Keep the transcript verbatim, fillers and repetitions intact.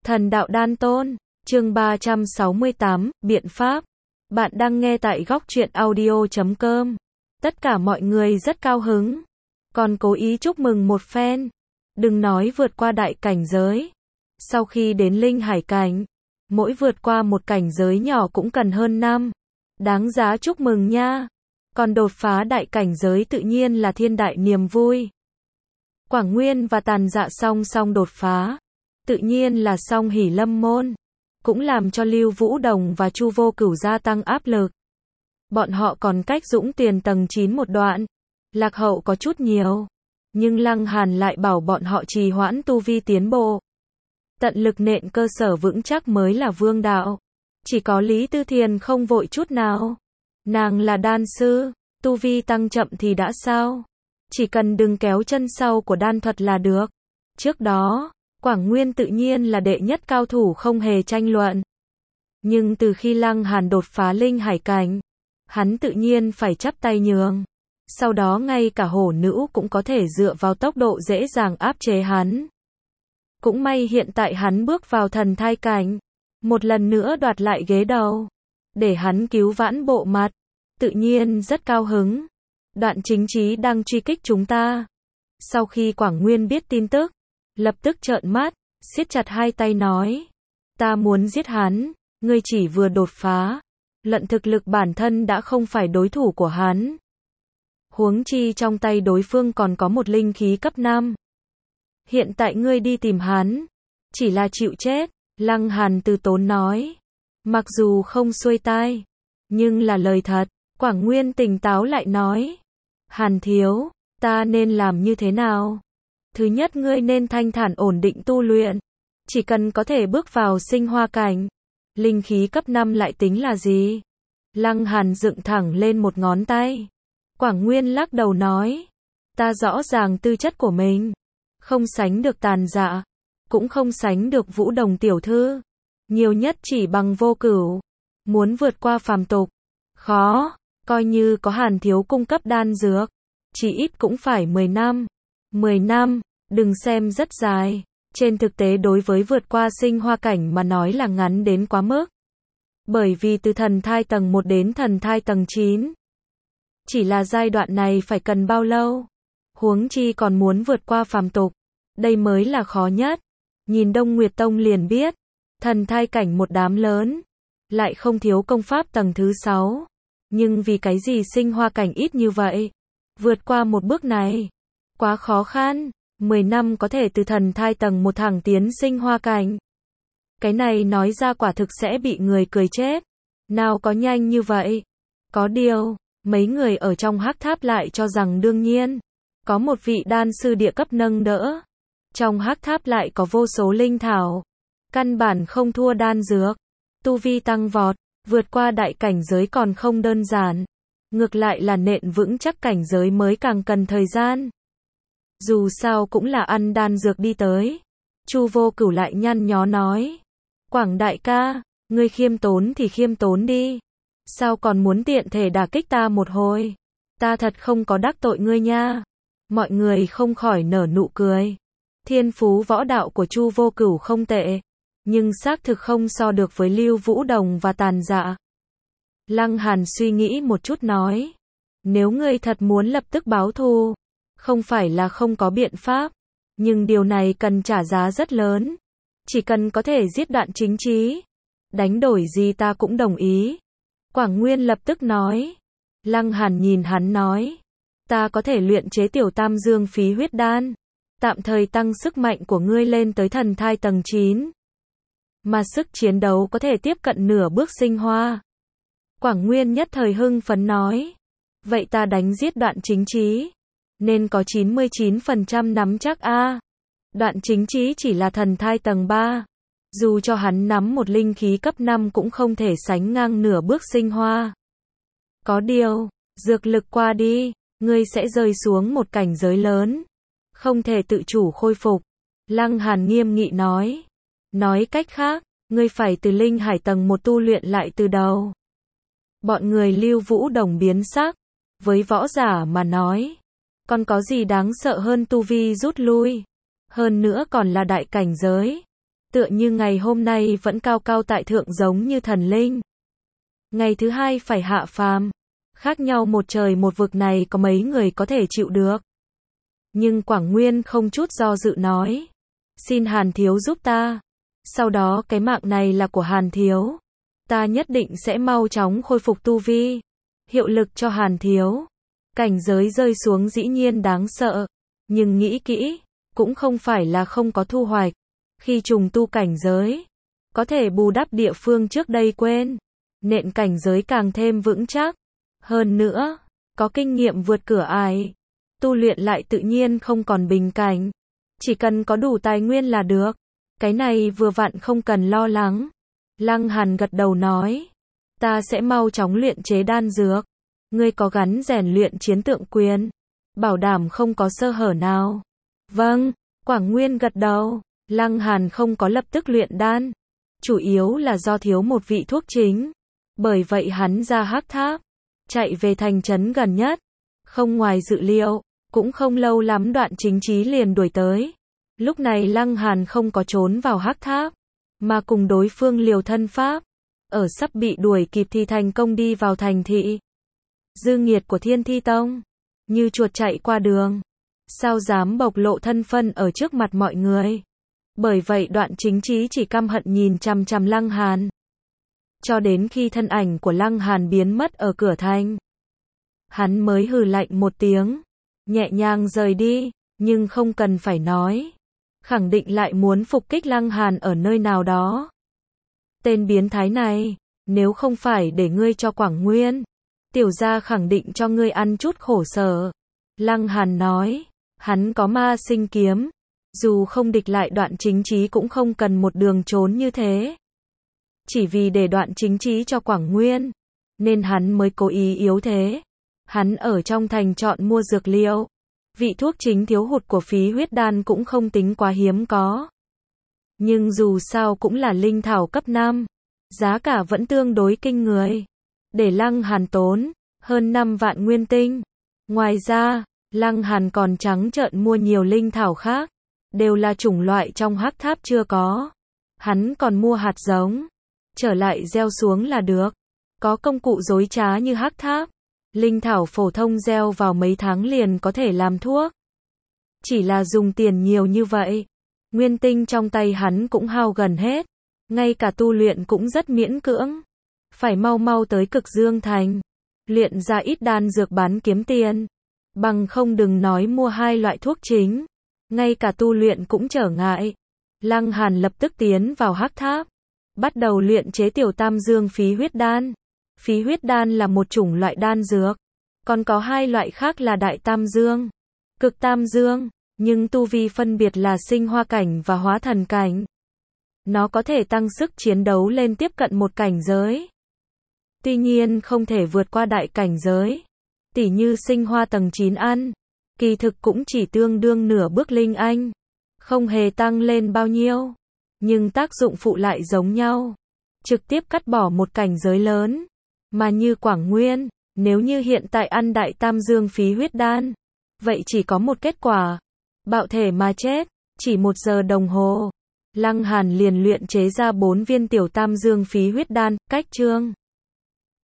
Thần đạo đan tôn, chương ba trăm sáu mươi tám, biện pháp. Bạn đang nghe tại góc truyện audio chấm com. Tất cả mọi người rất cao hứng, còn cố ý chúc mừng một phen. Đừng nói vượt qua đại cảnh giới. Sau khi đến linh hải cảnh, mỗi vượt qua một cảnh giới nhỏ cũng cần hơn năm. Đáng giá chúc mừng nha. Còn đột phá đại cảnh giới tự nhiên là thiên đại niềm vui. Quảng Nguyên và Tàn Dạ song song đột phá, tự nhiên là song hỷ lâm môn, cũng làm cho Lưu Vũ Đồng và Chu Vô Cửu gia tăng áp lực. Bọn họ còn cách Dũng Tiền tầng chín một đoạn, lạc hậu có chút nhiều, nhưng Lăng Hàn lại bảo bọn họ trì hoãn tu vi tiến bộ. Tận lực nện cơ sở vững chắc mới là vương đạo. Chỉ có Lý Tư Thiền không vội chút nào. Nàng là đan sư, tu vi tăng chậm thì đã sao? Chỉ cần đừng kéo chân sau của đan thuật là được. Trước đó, Quảng Nguyên tự nhiên là đệ nhất cao thủ không hề tranh luận. Nhưng từ khi Lăng Hàn đột phá linh hải cảnh, hắn tự nhiên phải chắp tay nhường. Sau đó ngay cả hổ nữ cũng có thể dựa vào tốc độ dễ dàng áp chế hắn. Cũng may hiện tại hắn bước vào thần thai cảnh, một lần nữa đoạt lại ghế đầu, để hắn cứu vãn bộ mặt, tự nhiên rất cao hứng. Đoạn Chính Chí đang truy kích chúng ta. Sau khi Quảng Nguyên biết tin tức, lập tức trợn mắt, siết chặt hai tay nói, ta muốn giết hắn, ngươi chỉ vừa đột phá, luận thực lực bản thân đã không phải đối thủ của hắn. Huống chi trong tay đối phương còn có một linh khí cấp năm. Hiện tại ngươi đi tìm hắn, chỉ là chịu chết. Lăng Hàn từ tốn nói, mặc dù không xuôi tai, nhưng là lời thật. Quảng Nguyên tỉnh táo lại nói, Hàn thiếu, ta nên làm như thế nào? Thứ nhất, ngươi nên thanh thản ổn định tu luyện, chỉ cần có thể bước vào sinh hoa cảnh. Linh khí cấp năm lại tính là gì? Lăng Hàn dựng thẳng lên một ngón tay. Quảng Nguyên lắc đầu nói, ta rõ ràng tư chất của mình, không sánh được Tàn Dạ, cũng không sánh được Vũ Đồng tiểu thư, nhiều nhất chỉ bằng Vô Cửu. Muốn vượt qua phàm tục, khó, coi như có Hàn thiếu cung cấp đan dược, chỉ ít cũng phải mười năm. mười năm, đừng xem rất dài, trên thực tế đối với vượt qua sinh hoa cảnh mà nói là ngắn đến quá mức. Bởi vì từ thần thai tầng một đến thần thai tầng chín, chỉ là giai đoạn này phải cần bao lâu? Huống chi còn muốn vượt qua phàm tục, đây mới là khó nhất. Nhìn Đông Nguyệt Tông liền biết, thần thai cảnh một đám lớn, lại không thiếu công pháp tầng thứ sáu. Nhưng vì cái gì sinh hoa cảnh ít như vậy? Vượt qua một bước này, quá khó khăn. mười năm có thể từ thần thai tầng một thẳng tiến sinh hoa cảnh. Cái này nói ra quả thực sẽ bị người cười chết. Nào có nhanh như vậy? Có điều, mấy người ở trong hắc tháp lại cho rằng đương nhiên. Có một vị đan sư địa cấp nâng đỡ. Trong hắc tháp lại có vô số linh thảo. Căn bản không thua đan dược. Tu vi tăng vọt, vượt qua đại cảnh giới còn không đơn giản. Ngược lại là nện vững chắc cảnh giới mới càng cần thời gian. Dù sao cũng là ăn đan dược đi tới. Chu Vô Cửu lại nhăn nhó nói, Quảng đại ca, ngươi khiêm tốn thì khiêm tốn đi. Sao còn muốn tiện thể đả kích ta một hồi? Ta thật không có đắc tội ngươi nha. Mọi người không khỏi nở nụ cười. Thiên phú võ đạo của Chu Vô Cửu không tệ, nhưng xác thực không so được với Lưu Vũ Đồng và Tàn Dạ. Lăng Hàn suy nghĩ một chút nói, nếu ngươi thật muốn lập tức báo thù, không phải là không có biện pháp, nhưng điều này cần trả giá rất lớn. Chỉ cần có thể giết Đoạn Chính Chí, đánh đổi gì ta cũng đồng ý. Quảng Nguyên lập tức nói. Lăng Hàn nhìn hắn nói, ta có thể luyện chế tiểu tam dương phí huyết đan, tạm thời tăng sức mạnh của ngươi lên tới thần thai tầng chín. Mà sức chiến đấu có thể tiếp cận nửa bước sinh hoa. Quảng Nguyên nhất thời hưng phấn nói, vậy ta đánh giết Đoạn Chính Chí, nên có chín mươi chín phần trăm nắm chắc a. À. Đoạn Chính Chí chỉ là thần thai tầng ba, dù cho hắn nắm một linh khí cấp năm cũng không thể sánh ngang nửa bước sinh hoa. Có điều, dược lực qua đi, ngươi sẽ rơi xuống một cảnh giới lớn, không thể tự chủ khôi phục. Lăng Hàn nghiêm nghị nói. Nói cách khác, ngươi phải từ linh hải tầng một tu luyện lại từ đầu. Bọn người Lưu Vũ Đồng biến sắc. Với võ giả mà nói, còn có gì đáng sợ hơn tu vi rút lui? Hơn nữa còn là đại cảnh giới. tựa như ngày hôm nay vẫn cao cao tại thượng giống như thần linh. Ngày thứ hai phải hạ phàm, khác nhau một trời một vực này có mấy người có thể chịu được. Nhưng Quảng Nguyên không chút do dự nói, xin Hàn Thiếu giúp ta. Sau đó cái mạng này là của Hàn Thiếu. Ta nhất định sẽ mau chóng khôi phục tu vi. Hiệu lực cho Hàn Thiếu. Cảnh giới rơi xuống dĩ nhiên đáng sợ. Nhưng nghĩ kỹ, cũng không phải là không có thu hoạch. Khi trùng tu cảnh giới, có thể bù đắp địa phương trước đây quên. Nện cảnh giới càng thêm vững chắc. Hơn nữa, có kinh nghiệm vượt cửa ải. Tu luyện lại tự nhiên không còn bình cảnh. Chỉ cần có đủ tài nguyên là được. Cái này vừa vặn không cần lo lắng. Lăng Hàn gật đầu nói. Ta sẽ mau chóng luyện chế đan dược. Ngươi có gắn rèn luyện chiến tượng quyền. Bảo đảm không có sơ hở nào. Vâng, Quảng Nguyên gật đầu. Lăng Hàn không có lập tức luyện đan. Chủ yếu là do thiếu một vị thuốc chính. Bởi vậy hắn ra Hắc Tháp. Chạy về thành trấn gần nhất. Không ngoài dự liệu. Cũng không lâu lắm Đoạn Chính Chí liền đuổi tới. Lúc này Lăng Hàn không có trốn vào Hắc Tháp, mà cùng đối phương liều thân pháp. Ở sắp bị đuổi kịp thì thành công đi vào thành thị. Dư nghiệt của Thiên Thi Tông, như chuột chạy qua đường. Sao dám bộc lộ thân phân ở trước mặt mọi người. Bởi vậy Đoạn Chính Chí chỉ căm hận nhìn chằm chằm Lăng Hàn. Cho đến khi thân ảnh của Lăng Hàn biến mất ở cửa thành. Hắn mới hừ lạnh một tiếng. Nhẹ nhàng rời đi, nhưng không cần phải nói. Khẳng định lại muốn phục kích Lăng Hàn ở nơi nào đó. Tên biến thái này, nếu không phải để ngươi cho Quảng Nguyên, tiểu gia khẳng định cho ngươi ăn chút khổ sở. Lăng Hàn nói, hắn có ma sinh kiếm. Dù không địch lại Đoạn Chính Chí cũng không cần một đường trốn như thế. Chỉ vì để Đoạn Chính Chí cho Quảng Nguyên, nên hắn mới cố ý yếu thế. Hắn ở trong thành chọn mua dược liệu. Vị thuốc chính thiếu hụt của phí huyết đan cũng không tính quá hiếm có. Nhưng dù sao cũng là linh thảo cấp năm. Giá cả vẫn tương đối kinh người. Để Lăng Hàn tốn hơn năm vạn nguyên tinh. Ngoài ra, Lăng Hàn còn trắng trợn mua nhiều linh thảo khác. Đều là chủng loại trong Hắc Tháp chưa có. Hắn còn mua hạt giống. Trở lại gieo xuống là được. Có công cụ dối trá như Hắc Tháp. Linh thảo phổ thông gieo vào mấy tháng liền có thể làm thuốc. Chỉ là dùng tiền nhiều như vậy. Nguyên tinh trong tay hắn cũng hao gần hết. Ngay cả tu luyện cũng rất miễn cưỡng. Phải mau mau tới Cực Dương Thành. Luyện ra ít đan dược bán kiếm tiền. Bằng không đừng nói mua hai loại thuốc chính. Ngay cả tu luyện cũng trở ngại. Lăng Hàn lập tức tiến vào Hắc Tháp. Bắt đầu luyện chế tiểu tam dương phí huyết đan. Phí huyết đan là một chủng loại đan dược. Còn có hai loại khác là đại tam dương, cực tam dương. Nhưng tu vi phân biệt là sinh hoa cảnh và hóa thần cảnh. Nó có thể tăng sức chiến đấu lên tiếp cận một cảnh giới. Tuy nhiên không thể vượt qua đại cảnh giới. Tỉ như sinh hoa tầng chín ăn. Kỳ thực cũng chỉ tương đương nửa bước linh anh. Không hề tăng lên bao nhiêu. Nhưng tác dụng phụ lại giống nhau. Trực tiếp cắt bỏ một cảnh giới lớn. Mà như Quảng Nguyên, nếu như hiện tại ăn đại tam dương phí huyết đan. Vậy chỉ có một kết quả. Bạo thể mà chết. Chỉ một giờ đồng hồ. Lăng Hàn liền luyện chế ra bốn viên tiểu tam dương phí huyết đan, cách chương.